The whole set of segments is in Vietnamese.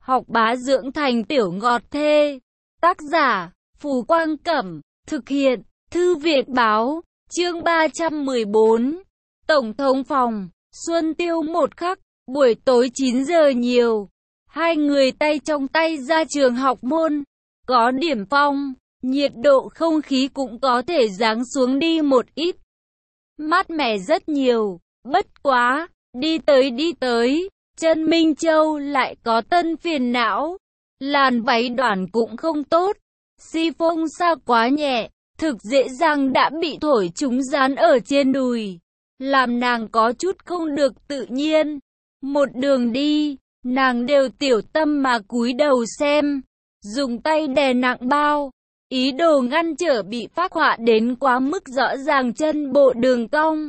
học bá dưỡng thành tiểu ngọt thê. Tác giả, Phù Quang Cẩm, thực hiện, Thư viện Báo, chương 314. Tổng thống phòng, Xuân Tiêu một khắc, buổi tối 9 giờ nhiều. Hai người tay trong tay ra trường học môn. Có điểm phong, nhiệt độ không khí cũng có thể giáng xuống đi một ít. Mát mẻ rất nhiều, bất quá, đi tới, Trân Minh Châu lại có tân phiền não. Làn váy đoàn cũng không tốt, si-phông sa quá nhẹ, thực dễ dàng đã bị thổi chúng dán ở trên đùi, làm nàng có chút không được tự nhiên. Một đường đi, nàng đều tiểu tâm mà cúi đầu xem, dùng tay đè nặng bao, ý đồ ngăn trở bị phác họa đến quá mức rõ ràng chân bộ đường cong.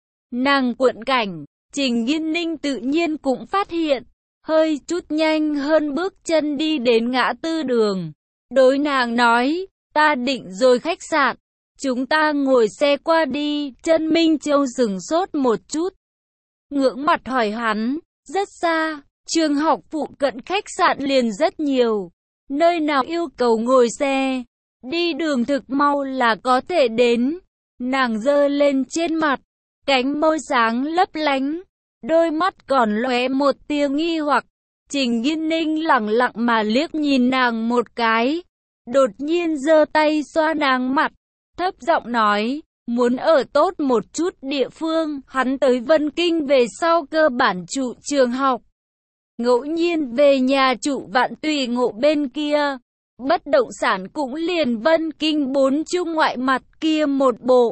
Nàng cuộn cảnh, Trình Nghiên Ninh tự nhiên cũng phát hiện, hơi chút nhanh hơn bước chân đi đến ngã tư đường. Đối nàng nói, ta định rồi khách sạn, chúng ta ngồi xe qua đi. Trân Minh Châu sửng sốt một chút, ngưỡng mặt hỏi hắn, rất xa, trường học phụ cận khách sạn liền rất nhiều, nơi nào yêu cầu ngồi xe, đi đường thực mau là có thể đến. Nàng giơ lên trên mặt, cánh môi sáng lấp lánh, đôi mắt còn lóe một tia nghi hoặc. Trình Nghiên Ninh lẳng lặng mà liếc nhìn nàng một cái, đột nhiên giơ tay xoa nàng mặt, thấp giọng nói, muốn ở tốt một chút địa phương. Hắn tới Vân Kinh về sau cơ bản trụ trường học, ngẫu nhiên về nhà trụ Vạn Tùy Ngộ bên kia. Bất động sản cũng liền Vân Kinh 4 trung ngoại mặt kia một bộ.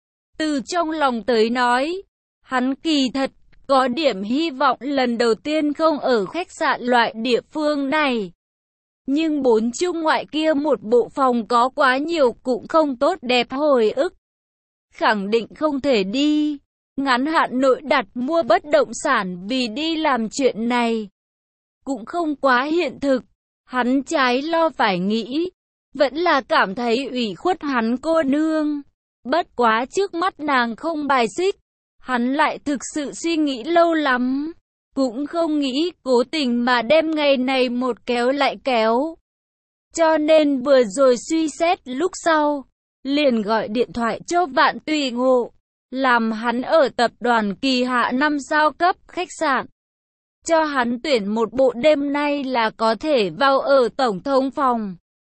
Từ trong lòng tới nói, hắn kỳ thật có điểm hy vọng lần đầu tiên không ở khách sạn loại địa phương này. Nhưng 4 trung ngoại kia một bộ phòng có quá nhiều cũng không tốt đẹp hồi ức. Khẳng định không thể đi. Ngắn hạn nội đặt mua bất động sản vì đi làm chuyện này cũng không quá hiện thực. Hắn trái lo phải nghĩ, vẫn là cảm thấy ủy khuất hắn cô nương. Bất quá trước mắt nàng không bài xích, hắn lại thực sự suy nghĩ lâu lắm, cũng không nghĩ cố tình mà đem ngày này một kéo lại kéo. Cho nên vừa rồi suy xét lúc sau, liền gọi điện thoại cho Vạn Tùy Ngộ, làm hắn ở tập đoàn Kỳ Hạ 5 sao cấp khách sạn. Cho hắn tuyển một bộ đêm nay là có thể vào ở tổng thống phòng.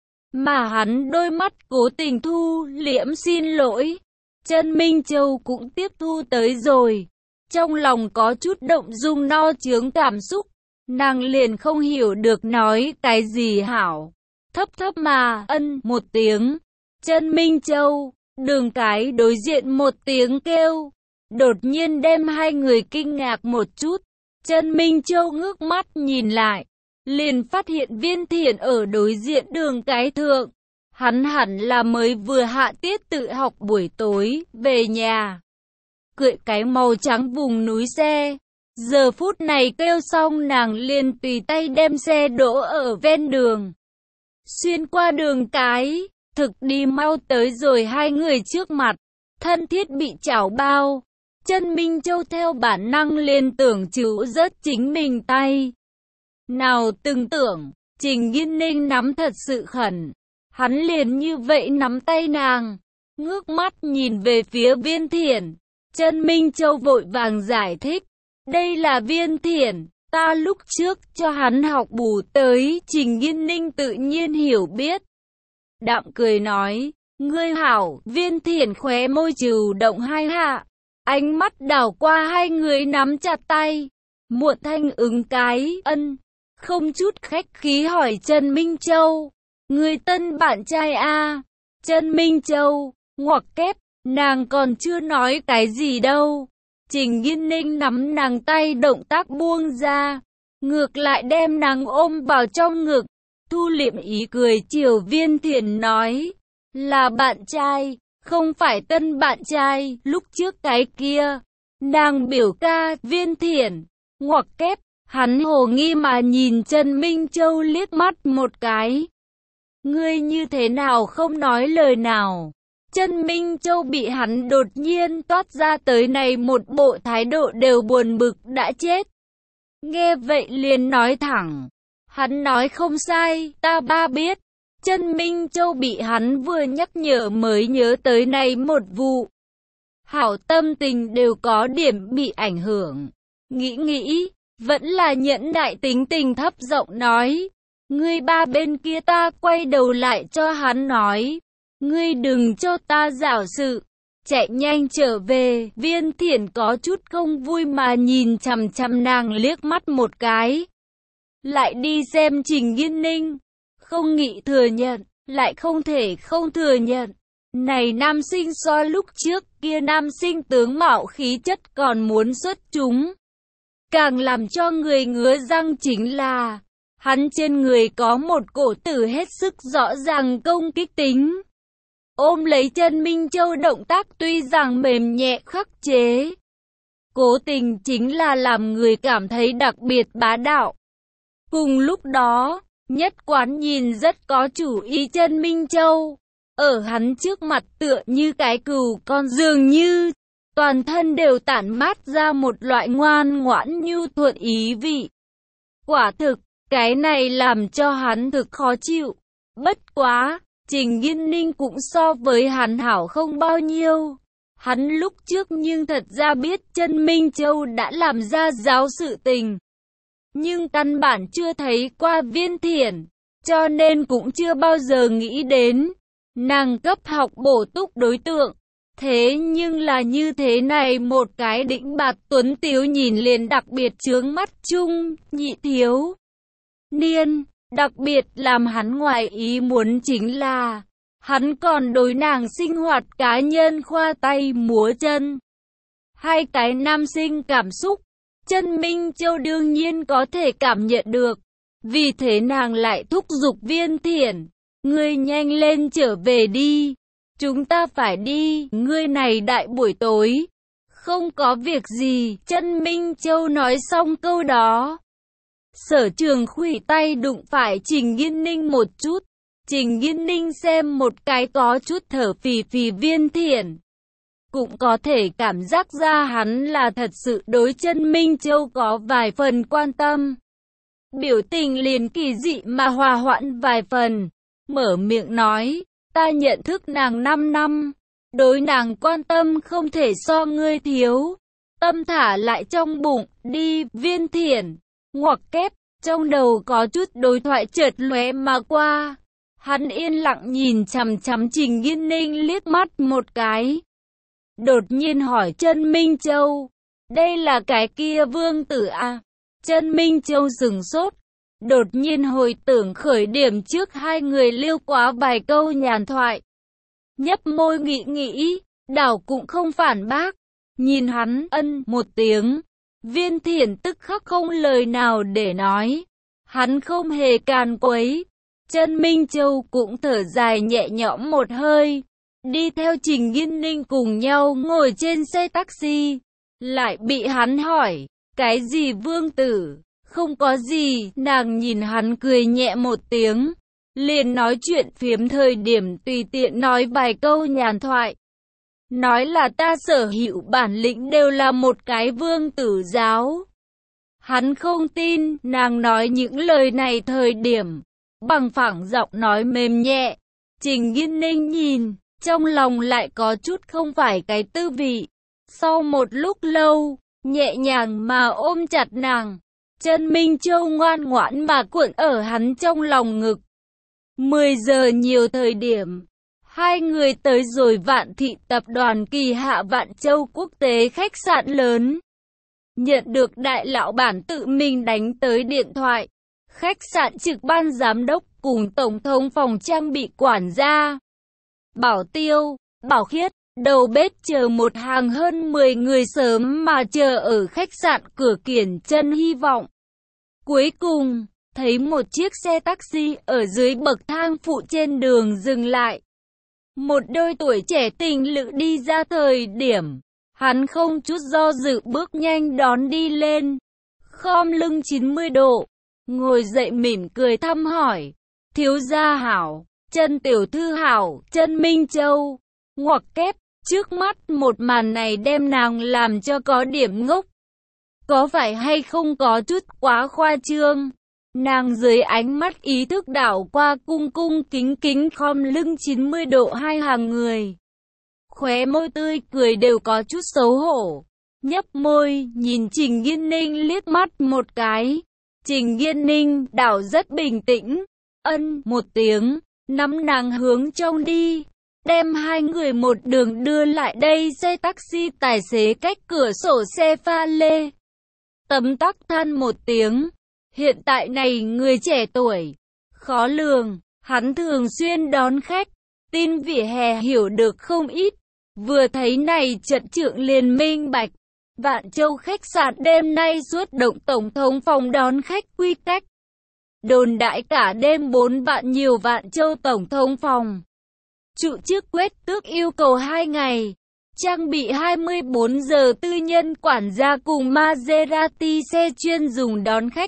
Mà hắn đôi mắt cố tình thu liễm xin lỗi. Trân Minh Châu cũng tiếp thu tới rồi. Trong lòng có chút động dung no chướng cảm xúc. Nàng liền không hiểu được nói cái gì hảo. Thấp thấp mà ân một tiếng. Trân Minh Châu, đường cái đối diện một tiếng kêu, đột nhiên đem hai người kinh ngạc một chút. Trân Minh Châu ngước mắt nhìn lại, liền phát hiện Viên Thiển ở đối diện đường cái thượng. Hắn hẳn là mới vừa hạ tiết tự học buổi tối, về nhà. Cưỡi cái màu trắng vùng núi xe. Giờ phút này kêu xong nàng liền tùy tay đem xe đỗ ở ven đường. Xuyên qua đường cái, thực đi mau tới rồi hai người trước mặt, thân thiết bị chảo bao. Trân Minh Châu theo bản năng liên tưởng chịu rớt chính mình tay. Nào từng tưởng, Trình Nghiên Ninh nắm thật sự khẩn. Hắn liền như vậy nắm tay nàng, ngước mắt nhìn về phía Viên Thiển. Trân Minh Châu vội vàng giải thích, đây là Viên Thiển, ta lúc trước cho hắn học bù tới. Trình Nghiên Ninh tự nhiên hiểu biết, đạm cười nói, ngươi hảo. Viên Thiển khóe môi trừ động hai hạ, ánh mắt đảo qua hai người nắm chặt tay, muộn thanh ứng cái ân, không chút khách khí hỏi Trân Minh Châu, người tân bạn trai a? Trân Minh Châu ngoặc kép, nàng còn chưa nói cái gì đâu. Trình Nghiên Ninh nắm nàng tay động tác buông ra, ngược lại đem nàng ôm vào trong ngực, thu liệm ý cười chiều Viên Thiển nói, là bạn trai, không phải tân bạn trai, lúc trước cái kia. Nàng biểu ca. Viên Thiển ngoặc kép, hắn hồ nghi mà nhìn Trân Minh Châu liếc mắt một cái. Ngươi như thế nào không nói lời nào? Trân Minh Châu bị hắn đột nhiên toát ra tới này một bộ thái độ đều buồn bực đã chết. Nghe vậy liền nói thẳng, Hắn nói không sai, ta biết. Chân Minh Châu bị hắn vừa nhắc nhở mới nhớ tới này một vụ. Hảo tâm tình đều có điểm bị ảnh hưởng. Nghĩ, vẫn là nhẫn nại tính tình thấp giọng nói. Ngươi ba bên kia ta quay đầu lại cho hắn nói. Ngươi đừng cho ta giảo sự. Chạy nhanh trở về, Viên Thiển có chút không vui mà nhìn chằm chằm nàng liếc mắt một cái. Lại đi xem Trình Nghiên Ninh. Không nghĩ thừa nhận, lại không thể không thừa nhận. Này nam sinh so lúc trước kia nam sinh tướng mạo khí chất còn muốn xuất chúng. Càng làm cho người ngứa răng chính là, hắn trên người có một cổ tử hết sức rõ ràng công kích tính. Ôm lấy chân Minh Châu động tác tuy rằng mềm nhẹ khắc chế. Cố tình chính là làm người cảm thấy đặc biệt bá đạo. Cùng lúc đó, Nhất Quán nhìn rất có chủ ý chân Minh Châu. Ở hắn trước mặt tựa như cái cừu con dường như, toàn thân đều tản mát ra một loại ngoan ngoãn nhu thuận ý vị. Quả thực, cái này làm cho hắn thực khó chịu. Bất quá, Trình Nghiên Ninh cũng so với hắn hảo không bao nhiêu. Hắn lúc trước nhưng thật ra biết chân Minh Châu đã làm ra giáo sự tình. Nhưng căn bản chưa thấy qua Viên Thiển, cho nên cũng chưa bao giờ nghĩ đến nàng cấp học bổ túc đối tượng. Thế nhưng là như thế này một cái đĩnh bạt tuấn tiếu nhìn liền đặc biệt chướng mắt chung, nhị thiếu niên. Đặc biệt làm hắn ngoài ý muốn chính là, hắn còn đối nàng sinh hoạt cá nhân khoa tay múa chân. Hai cái nam sinh cảm xúc, chân Minh Châu đương nhiên có thể cảm nhận được. Vì thế nàng lại thúc giục Viên Thiển, ngươi nhanh lên trở về đi. Chúng ta phải đi, ngươi này đại buổi tối. Không có việc gì, chân Minh Châu nói xong câu đó. Sở Trường khuỷu tay đụng phải Trình Nghiên Ninh một chút. Trình Nghiên Ninh xem một cái có chút thở phì phì Viên Thiển. Cũng có thể cảm giác ra hắn là thật sự đối chân Minh Châu có vài phần quan tâm. Biểu tình liền kỳ dị mà hòa hoãn vài phần. Mở miệng nói, ta nhận thức nàng 5 năm. Đối nàng quan tâm không thể so ngươi thiếu. Tâm thả lại trong bụng, đi, Viên Thiển. Ngoặc kép, trong đầu có chút đối thoại chợt lóe mà qua. Hắn yên lặng nhìn chằm chằm Trình Nghiên Ninh liếc mắt một cái. Đột nhiên hỏi chân Minh Châu, đây là cái kia vương tử à? Chân Minh Châu sửng sốt, đột nhiên hồi tưởng khởi điểm trước hai người lưu quá vài câu nhàn thoại. Nhấp môi nghĩ, đảo cũng không phản bác. Nhìn hắn ân một tiếng. Viên Thiển tức khắc không lời nào để nói. Hắn không hề càn quấy. Chân Minh Châu cũng thở dài nhẹ nhõm một hơi. Đi theo Trình Nghiên Ninh cùng nhau ngồi trên xe taxi. Lại bị hắn hỏi, cái gì vương tử? Không có gì, nàng nhìn hắn cười nhẹ một tiếng. Liền nói chuyện phiếm thời điểm tùy tiện nói vài câu nhàn thoại. Nói là ta sở hữu bản lĩnh đều là một cái vương tử giáo. Hắn không tin, nàng nói những lời này thời điểm, bằng phẳng giọng nói mềm nhẹ. Trình Nghiên Ninh nhìn, trong lòng lại có chút không phải cái tư vị. Sau một lúc lâu, nhẹ nhàng mà ôm chặt nàng, chân Minh Châu ngoan ngoãn mà cuộn ở hắn trong lòng ngực. 10 giờ nhiều thời điểm, hai người tới rồi Vạn Thị tập đoàn Kỳ Hạ Vạn Châu quốc tế khách sạn lớn. Nhận được đại lão bản tự mình đánh tới điện thoại. Khách sạn trực ban giám đốc cùng tổng thống phòng trang bị quản gia, Bảo Tiêu, Bảo Khiết, đầu bếp chờ một hàng hơn 10 người sớm mà chờ ở khách sạn cửa kiển chân hy vọng. Cuối cùng, thấy một chiếc xe taxi ở dưới bậc thang phụ trên đường dừng lại. Một đôi tuổi trẻ tình lữ đi ra thời điểm, hắn không chút do dự bước nhanh đón đi lên. Khom lưng 90 độ, ngồi dậy mỉm cười thăm hỏi, thiếu gia hảo, chân tiểu thư hảo, chân Minh Châu. Ngoặc kép, trước mắt một màn này đem nàng làm cho có điểm ngốc. Có phải hay không có chút quá khoa trương? Nàng dưới ánh mắt ý thức đảo qua cung cung kính kính khom lưng 90 độ hai hàng người. Khóe môi tươi cười đều có chút xấu hổ. Nhấp môi, nhìn Trình Nghiên Ninh liếc mắt một cái. Trình Nghiên Ninh đảo rất bình tĩnh. Ân một tiếng, nắm nàng hướng trong đi. Đem hai người một đường đưa lại đây xe taxi tài xế cách cửa sổ xe pha lê. Tấm tắc than một tiếng. Hiện tại này người trẻ tuổi, khó lường, hắn thường xuyên đón khách, tin vỉa hè hiểu được không ít. Vừa thấy này trận trượng liền minh bạch. Vạn Châu khách sạn đêm nay suốt động tổng thống phòng đón khách quy cách. Đồn đại cả đêm 4 vạn nhiều Vạn Châu tổng thống phòng. Trụ chức quét tước yêu cầu 2 ngày. Trang bị 24 giờ tư nhân quản gia cùng Maserati xe chuyên dùng đón khách.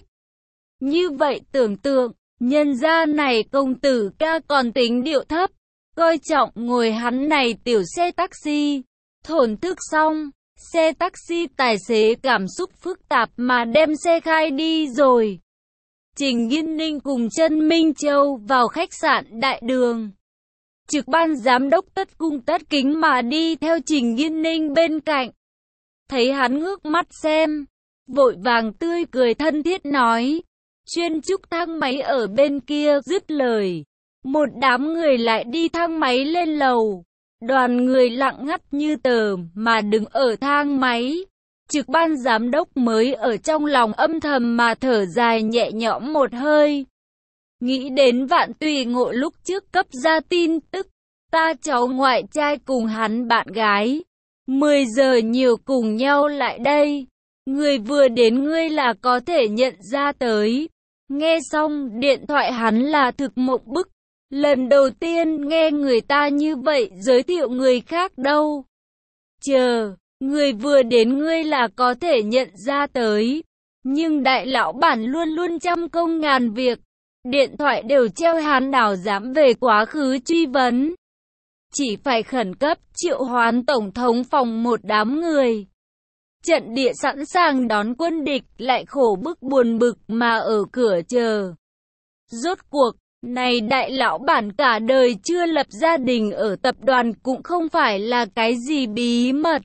Như vậy tưởng tượng, nhân gia này công tử ca còn tính điệu thấp, coi trọng ngồi hắn này tiểu xe taxi. Thổn thức xong, xe taxi tài xế cảm xúc phức tạp mà đem xe khai đi rồi. Trình Nghiên Ninh cùng Trân Minh Châu vào khách sạn Đại Đường. Trực ban giám đốc tất cung tất kính mà đi theo Trình Nghiên Ninh bên cạnh. Thấy hắn ngước mắt xem, vội vàng tươi cười thân thiết nói. Chuyên trúc thang máy ở bên kia, dứt lời. Một đám người lại đi thang máy lên lầu. Đoàn người lặng ngắt như tờ mà đứng ở thang máy. Trực ban giám đốc mới ở trong lòng âm thầm mà thở dài nhẹ nhõm một hơi. Nghĩ đến Vạn Tùy Ngộ lúc trước cấp ra tin tức. Ta cháu ngoại trai cùng hắn bạn gái. 10 giờ nhiều cùng nhau lại đây. Người vừa đến ngươi là có thể nhận ra tới. Nghe xong điện thoại hắn là thực mộng bức. Lần đầu tiên nghe người ta như vậy giới thiệu người khác đâu. Chờ, người vừa đến ngươi là có thể nhận ra tới. Nhưng đại lão bản luôn luôn trăm công ngàn việc. Điện thoại đều treo, hắn nào dám về quá khứ truy vấn. Chỉ phải khẩn cấp triệu hoán tổng thống phòng một đám người. Trận địa sẵn sàng đón quân địch lại khổ bức buồn bực mà ở cửa chờ. Rốt cuộc, này đại lão bản cả đời chưa lập gia đình ở tập đoàn cũng không phải là cái gì bí mật.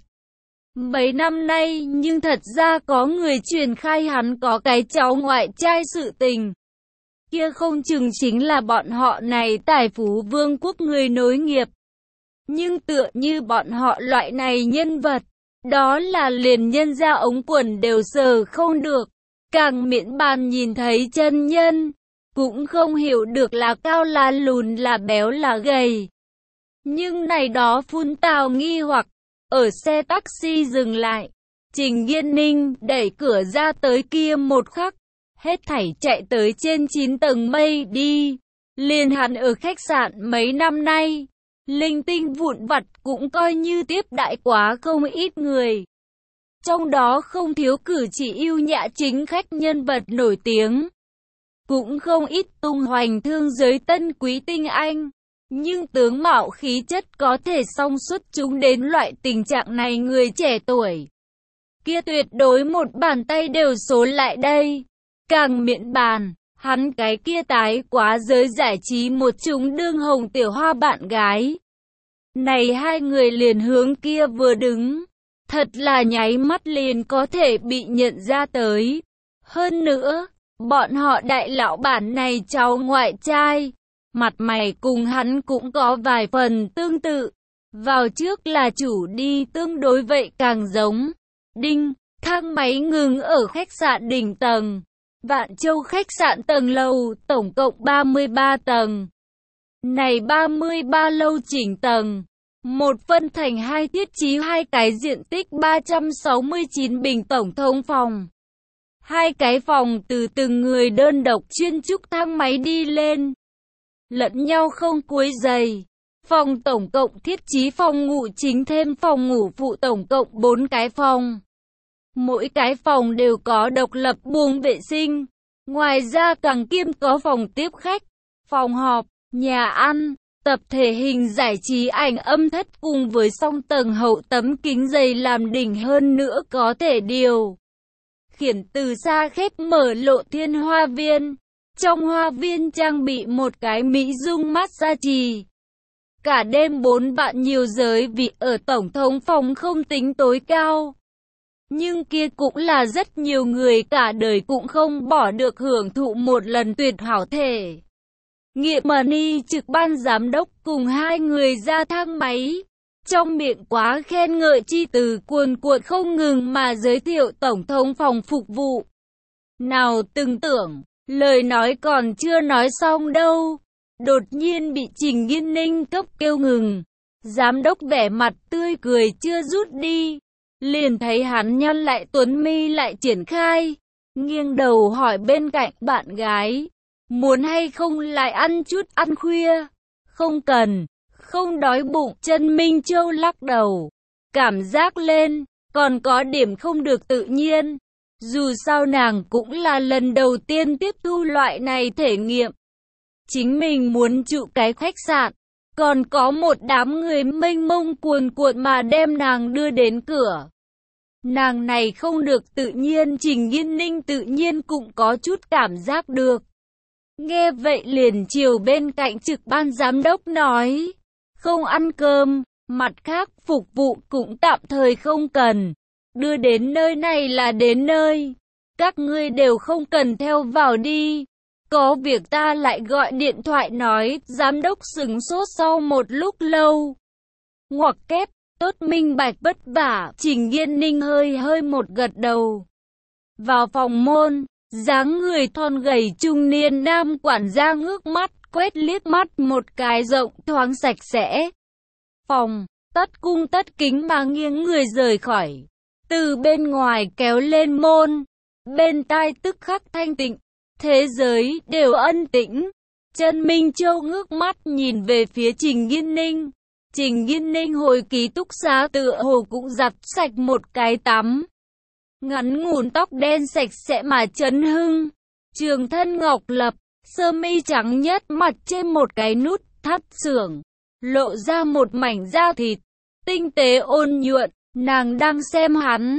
Mấy năm nay nhưng thật ra có người truyền khai hắn có cái cháu ngoại trai sự tình. Kia không chừng chính là bọn họ này tài phú vương quốc người nối nghiệp. Nhưng tựa như bọn họ loại này nhân vật, đó là liền nhân ra ống quần đều sờ không được. Càng miễn bàn nhìn thấy chân nhân, cũng không hiểu được là cao là lùn là béo là gầy. Nhưng này đó phun tào nghi hoặc, ở xe taxi dừng lại. Trình Nghiên Ninh đẩy cửa ra tới kia một khắc, hết thảy chạy tới trên 9 tầng mây đi. Liền hắn ở khách sạn mấy năm nay, linh tinh vụn vặt cũng coi như tiếp đại quá không ít người. Trong đó không thiếu cử chỉ ưu nhã chính khách nhân vật nổi tiếng. Cũng không ít tung hoành thương giới tân quý tinh anh. Nhưng tướng mạo khí chất có thể song xuất chúng đến loại tình trạng này người trẻ tuổi. Kia tuyệt đối một bàn tay đều số lại đây. Càng miễn bàn, hắn cái kia tái quá giới giải trí một chúng đương hồng tiểu hoa bạn gái. Này hai người liền hướng kia vừa đứng. Thật là nháy mắt liền có thể bị nhận ra tới. Hơn nữa, bọn họ đại lão bản này cháu ngoại trai. Mặt mày cùng hắn cũng có vài phần tương tự. Vào trước là chủ đi tương đối vậy càng giống. Đinh, thang máy ngừng ở khách sạn đỉnh tầng. Vạn Châu khách sạn tầng lầu, tổng cộng 33 tầng. Này 33 lâu chỉnh tầng. Một phân thành hai thiết trí hai cái diện tích 369 bình tổng thống phòng. Hai cái phòng từ từng người đơn độc chuyên trúc thang máy đi lên. Lẫn nhau không quấy rầy. Phòng tổng cộng thiết trí phòng ngủ chính thêm phòng ngủ phụ tổng cộng 4 cái phòng. Mỗi cái phòng đều có độc lập buồng vệ sinh. Ngoài ra càng kiêm có phòng tiếp khách, phòng họp, nhà ăn, tập thể hình giải trí ảnh âm thất cùng với song tầng hậu tấm kính dày làm đỉnh hơn nữa có thể điều khiển từ xa khép mở lộ thiên hoa viên. Trong hoa viên trang bị một cái mỹ dung massage. Cả đêm 4 bạn nhiều giới vị ở tổng thống phòng không tính tối cao. Nhưng kia cũng là rất nhiều người cả đời cũng không bỏ được hưởng thụ một lần tuyệt hảo thể. Nghiệm Money trực ban giám đốc cùng hai người ra thang máy. Trong miệng quá khen ngợi chi từ cuồn cuộn không ngừng mà giới thiệu tổng thống phòng phục vụ. Nào từng tưởng, lời nói còn chưa nói xong đâu. Đột nhiên bị Trình Nghiên Ninh cấp kêu ngừng. Giám đốc vẻ mặt tươi cười chưa rút đi. Liền thấy hắn nhăn lại tuấn mi lại triển khai. Nghiêng đầu hỏi bên cạnh bạn gái. Muốn hay không lại ăn chút ăn khuya? Không cần, không đói bụng. Trần Minh Châu lắc đầu. Cảm giác lên, còn có điểm không được tự nhiên. Dù sao nàng cũng là lần đầu tiên tiếp thu loại này thể nghiệm. Chính mình muốn trụ cái khách sạn, còn có một đám người mênh mông cuồn cuộn mà đem nàng đưa đến cửa. Nàng này không được tự nhiên, Trình Nghiên Ninh tự nhiên cũng có chút cảm giác được. Nghe vậy liền chiều bên cạnh trực ban giám đốc nói, không ăn cơm, mặt khác phục vụ cũng tạm thời không cần. Đưa đến nơi này là đến nơi, các ngươi đều không cần theo vào đi. Có việc ta lại gọi điện thoại nói. Giám đốc sửng sốt sau một lúc lâu. Ngoặc kép, tốt minh bạch vất vả. Trình Nghiên Ninh hơi một gật đầu. Vào phòng môn, dáng người thon gầy trung niên nam quản gia ngước mắt, quét liếc mắt một cái rộng thoáng sạch sẽ. Phòng, tất cung tất kính mà nghiêng người rời khỏi. Từ bên ngoài kéo lên môn, bên tai tức khắc thanh tịnh. Thế giới đều ân tĩnh. Trần Minh Châu ngước mắt nhìn về phía Trình Nghiên Ninh. Trình Nghiên Ninh hồi ký túc xá tựa hồ cũng giặt sạch một cái tắm. Ngắn ngủn tóc đen sạch sẽ mà chấn hưng. Trường thân ngọc lập, sơ mi trắng nhất mặt trên một cái nút thắt xưởng. Lộ ra một mảnh da thịt, tinh tế ôn nhuận. Nàng đang xem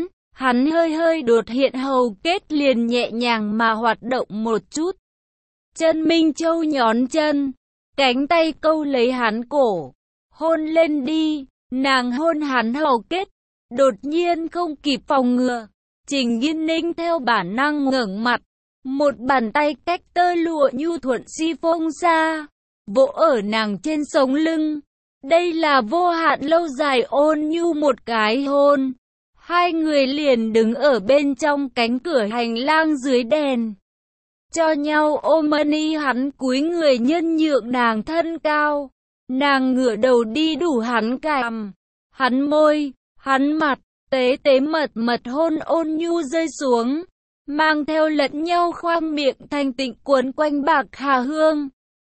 hắn hơi đột hiện hầu kết liền nhẹ nhàng mà hoạt động một chút. Trần Minh Châu nhón chân, cánh tay câu lấy hắn cổ, hôn lên đi. Nàng hôn hắn hầu kết, đột nhiên không kịp phòng ngừa. Trình Nghiên Ninh theo bản năng ngẩng mặt, một bàn tay cách tơ lụa nhu thuận si phông xa, vỗ ở nàng trên sống lưng. Đây là vô hạn lâu dài ôn nhu một cái hôn. Hai người liền đứng ở bên trong cánh cửa hành lang dưới đèn. Cho nhau ôm money, hắn cúi người nhân nhượng nàng thân cao. Nàng ngửa đầu đi đủ hắn cằm, hắn môi, hắn mặt, tế tế mật hôn ôn nhu rơi xuống. Mang theo lẫn nhau khoang miệng thanh tịnh cuốn quanh bạc hà hương.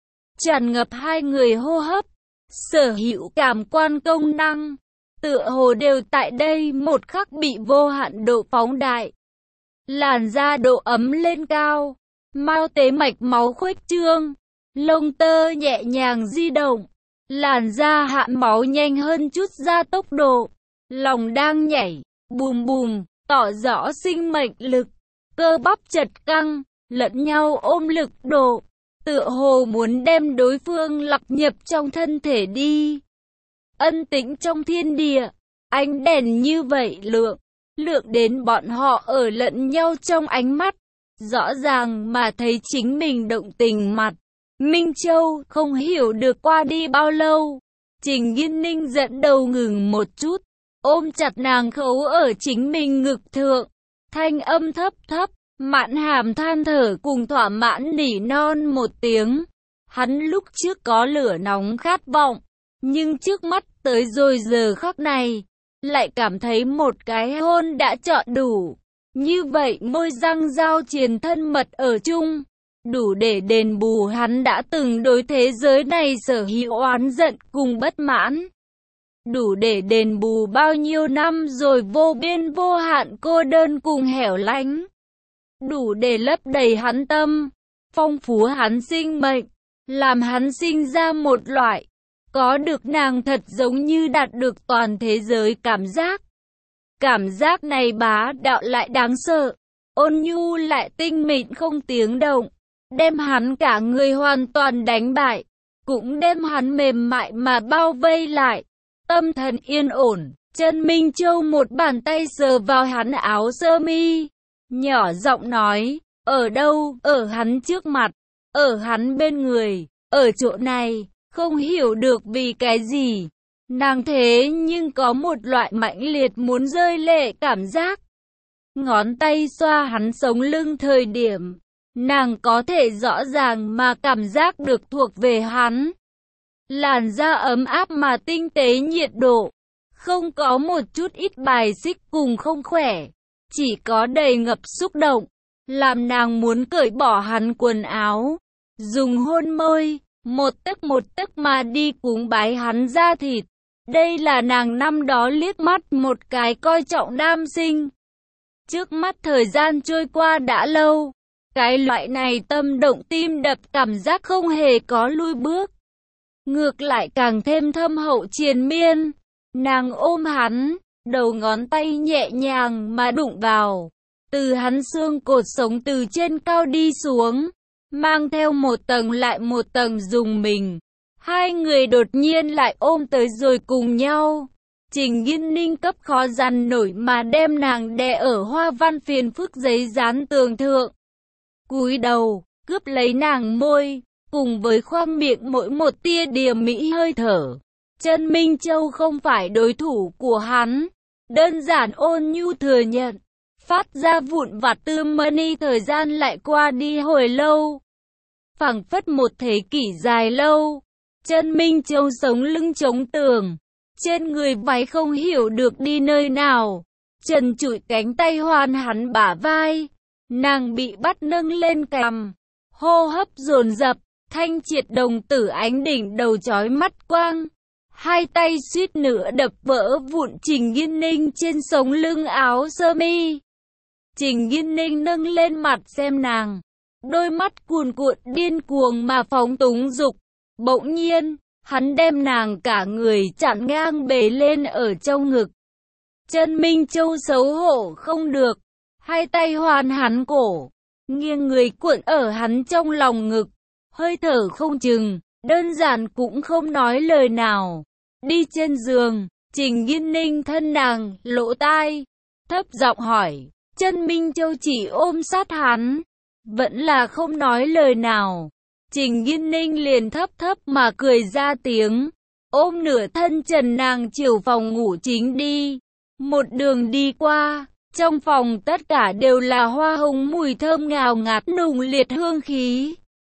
Tràn ngập hai người hô hấp, sở hữu cảm quan công năng. Tựa hồ đều tại đây một khắc bị vô hạn độ phóng đại. Làn da độ ấm lên cao, mao tế mạch máu khuếch trương, lông tơ nhẹ nhàng di động, làn da hạ máu nhanh hơn chút ra tốc độ, lòng đang nhảy, bùm bùm, tỏ rõ sinh mệnh lực, cơ bắp chật căng, lẫn nhau ôm lực độ, tựa hồ muốn đem đối phương lặp nhập trong thân thể đi. Ân tĩnh trong thiên địa, ánh đèn như vậy lượng đến bọn họ ở lẫn nhau trong ánh mắt, rõ ràng mà thấy chính mình động tình mặt. Minh Châu không hiểu được qua đi bao lâu, Trình Nghiên Ninh dẫn đầu ngừng một chút, ôm chặt nàng khấu ở chính mình ngực thượng, thanh âm thấp thấp, mạn hàm than thở cùng thỏa mãn nỉ non một tiếng. Hắn lúc trước có lửa nóng khát vọng, nhưng trước mắt tới rồi giờ khắc này, lại cảm thấy một cái hôn đã trọn đủ. Như vậy môi răng giao triền thân mật ở chung, đủ để đền bù hắn đã từng đối thế giới này sở hữu oán giận cùng bất mãn. Đủ để đền bù bao nhiêu năm rồi vô biên vô hạn cô đơn cùng hẻo lánh. Đủ để lấp đầy hắn tâm, phong phú hắn sinh mệnh, làm hắn sinh ra một loại có được nàng thật giống như đạt được toàn thế giới cảm giác. Cảm giác này bá đạo lại đáng sợ, ôn nhu lại tinh mịn không tiếng động. đem hắn cả người hoàn toàn đánh bại, cũng đem hắn mềm mại mà bao vây lại. Tâm thần yên ổn, Trần Minh Châu một bàn tay sờ vào hắn áo sơ mi, nhỏ giọng nói, ở đâu, ở hắn trước mặt, ở hắn bên người, ở chỗ này, không hiểu được vì cái gì. Nàng thế nhưng có một loại mãnh liệt muốn rơi lệ cảm giác. Ngón tay xoa hắn sống lưng thời điểm, nàng có thể rõ ràng mà cảm giác được thuộc về hắn. Làn da ấm áp mà tinh tế nhiệt độ, không có một chút ít bài xích cùng không khỏe, chỉ có đầy ngập xúc động, làm nàng muốn cởi bỏ hắn quần áo, dùng hôn môi, một tấc mà đi cúng bái hắn da thịt. Đây là nàng năm đó liếc mắt một cái coi trọng nam sinh. Trước mắt thời gian trôi qua đã lâu, cái loại này tâm động tim đập cảm giác không hề có lui bước. Ngược lại càng thêm thâm hậu triền miên. Nàng ôm hắn, đầu ngón tay nhẹ nhàng mà đụng vào. Từ hắn xương cột sống từ trên cao đi xuống, mang theo một tầng lại một tầng rùng mình. Hai người đột nhiên lại ôm tới rồi cùng nhau. Trình Nghiên Ninh cấp khó dằn nổi mà đem nàng đè ở hoa văn phiền phức giấy dán tường thượng. Cúi đầu, cướp lấy nàng môi, cùng với khoang miệng mỗi một tia điềm mỹ hơi thở. Trần Minh Châu không phải đối thủ của hắn, đơn giản ôn nhu thừa nhận. Phát ra vụn vặt tư money thời gian lại qua đi hồi lâu. Phảng phất một thế kỷ dài lâu. Trần Minh Châu sống lưng chống tường, trên người váy không hiểu được đi nơi nào. Trần trụi cánh tay hoan hắn bả vai, nàng bị bắt nâng lên cằm, hô hấp dồn dập, thanh triệt đồng tử ánh đỉnh đầu chói mắt quang. Hai tay suýt nữa đập vỡ vụn Trình Nghiên Ninh trên sống lưng áo sơ mi. Trình Nghiên Ninh nâng lên mặt xem nàng, đôi mắt cuồn cuộn điên cuồng mà phóng túng dục. Bỗng nhiên, hắn đem nàng cả người chặn ngang bế lên ở trong ngực. Trần Minh Châu xấu hổ không được, hai tay hoàn hắn cổ, nghiêng người cuộn ở hắn trong lòng ngực, hơi thở không chừng, đơn giản cũng không nói lời nào. Đi trên giường, Trình Nghiên Ninh thân nàng, lỗ tai, thấp giọng hỏi, Trần Minh Châu chỉ ôm sát hắn, vẫn là không nói lời nào. Trình Nghiên Ninh liền thấp mà cười ra tiếng, ôm nửa thân trần nàng chiều phòng ngủ chính đi. Một đường đi qua, trong phòng tất cả đều là hoa hồng mùi thơm ngào ngạt nùng liệt hương khí.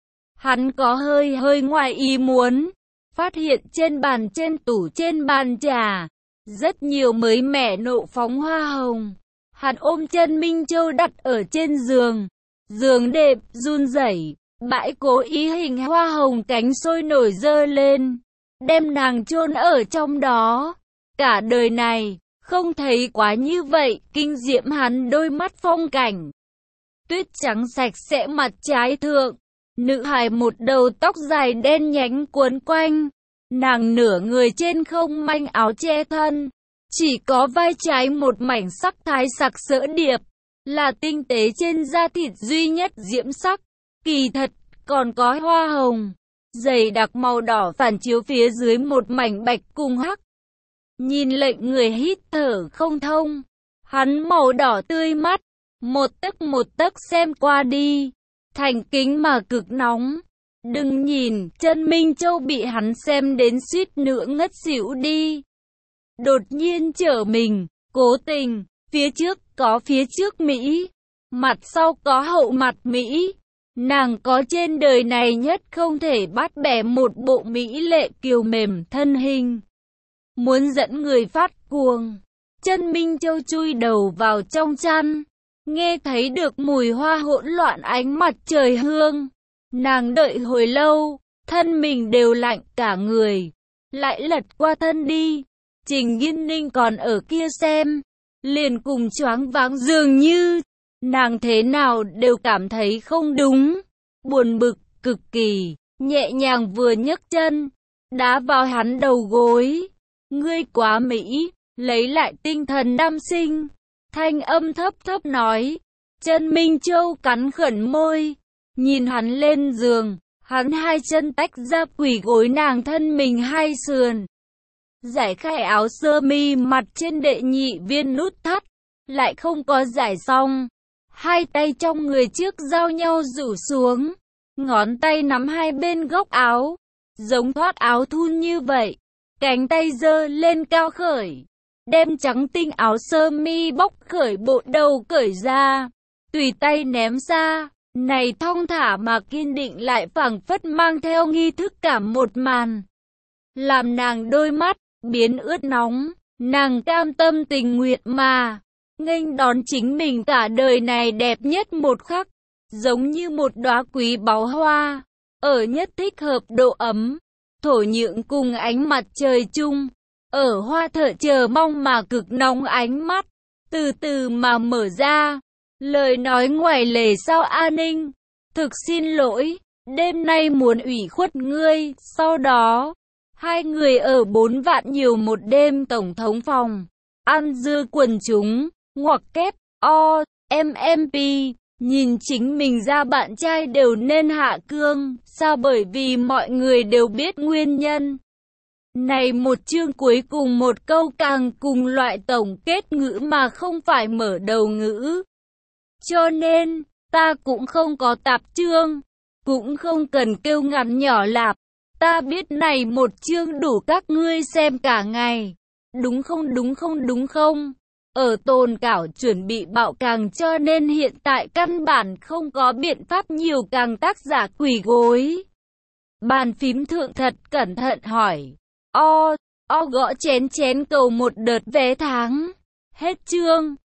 Hắn có hơi ngoài ý muốn, phát hiện trên bàn trên tủ trên bàn trà, rất nhiều mới mẻ nộ phóng hoa hồng. Hắn ôm Trần Minh Châu đặt ở trên giường, giường đệm run rẩy. Bãi cố ý hình hoa hồng cánh sôi nổi dơ lên, đem nàng chôn ở trong đó. Cả đời này, không thấy quá như vậy, kinh diễm hắn đôi mắt phong cảnh. Tuyết trắng sạch sẽ mặt trái thượng, nữ hài một đầu tóc dài đen nhánh cuốn quanh. Nàng nửa người trên không manh áo che thân, chỉ có vai trái một mảnh sắc thái sặc sỡ điệp, là tinh tế trên da thịt duy nhất diễm sắc. Kỳ thật, còn có hoa hồng, dày đặc màu đỏ phản chiếu phía dưới một mảnh bạch cùng hắc. Nhìn lệnh người hít thở không thông, hắn màu đỏ tươi mắt, một tấc xem qua đi, thành kính mà cực nóng. Đừng nhìn, Trần Minh Châu bị hắn xem đến suýt nữa ngất xỉu đi. Đột nhiên trở mình, cố tình, phía trước có phía trước Mỹ, mặt sau có hậu mặt Mỹ. Nàng có trên đời này nhất không thể bắt bẻ một bộ mỹ lệ kiều mềm thân hình. Muốn dẫn người phát cuồng. Trần Minh Châu chui đầu vào trong chăn, nghe thấy được mùi hoa hỗn loạn ánh mặt trời hương. Nàng đợi hồi lâu, thân mình đều lạnh cả người, lại lật qua thân đi. Trình Nghiên Ninh còn ở kia xem, liền cùng choáng váng dường như. Nàng thế nào đều cảm thấy không đúng, buồn bực, cực kỳ, nhẹ nhàng vừa nhấc chân, đá vào hắn đầu gối. Ngươi quá mỹ, lấy lại tinh thần nam sinh. Thanh âm thấp nói, Trần Minh Châu cắn khẩn môi, Nhìn hắn lên giường, hắn hai chân tách ra quỳ gối nàng thân mình hai sườn. Giải khai áo sơ mi mặt trên đệ nhị viên nút thắt, lại không có giải xong. Hai tay trong người trước giao nhau rủ xuống, ngón tay nắm hai bên góc áo, giống thoát áo thun như vậy. Cánh tay giơ lên cao khởi, đem trắng tinh áo sơ mi bóc khởi bộ đầu cởi ra, tùy tay ném ra. Này thong thả mà kiên định lại phảng phất mang theo nghi thức cảm một màn, làm nàng đôi mắt biến ướt nóng. Nàng cam tâm tình nguyện mà nghênh đón chính mình cả đời này đẹp nhất một khắc, giống như một đóa quý báu hoa, ở nhất thích hợp độ ấm, thổ nhưỡng cùng ánh mặt trời chung. Ở hoa thở chờ mong mà cực nóng ánh mắt, từ từ mà mở ra. Lời nói ngoài lề sao A Ninh, thực xin lỗi, đêm nay muốn ủy khuất ngươi. Sau đó, hai người ở 4 vạn nhiều một đêm tổng thống phòng, ăn dưa quần chúng, ngoặc kép, MMP, nhìn chính mình ra bạn trai đều nên hạ cương, sao bởi vì mọi người đều biết nguyên nhân. Này một chương cuối cùng một câu càng cùng loại tổng kết ngữ mà không phải mở đầu ngữ. Cho nên, ta cũng không có tạp chương, cũng không cần kêu ngắn nhỏ lạp. Ta biết này một chương đủ các ngươi xem cả ngày. Đúng không đúng không đúng không? Ở tồn cảo chuẩn bị bạo càng cho nên hiện tại căn bản không có biện pháp nhiều càng tác giả quỳ gối. Bàn phím thượng thật cẩn thận hỏi. Gõ chén cầu một đợt vé tháng. Hết chương.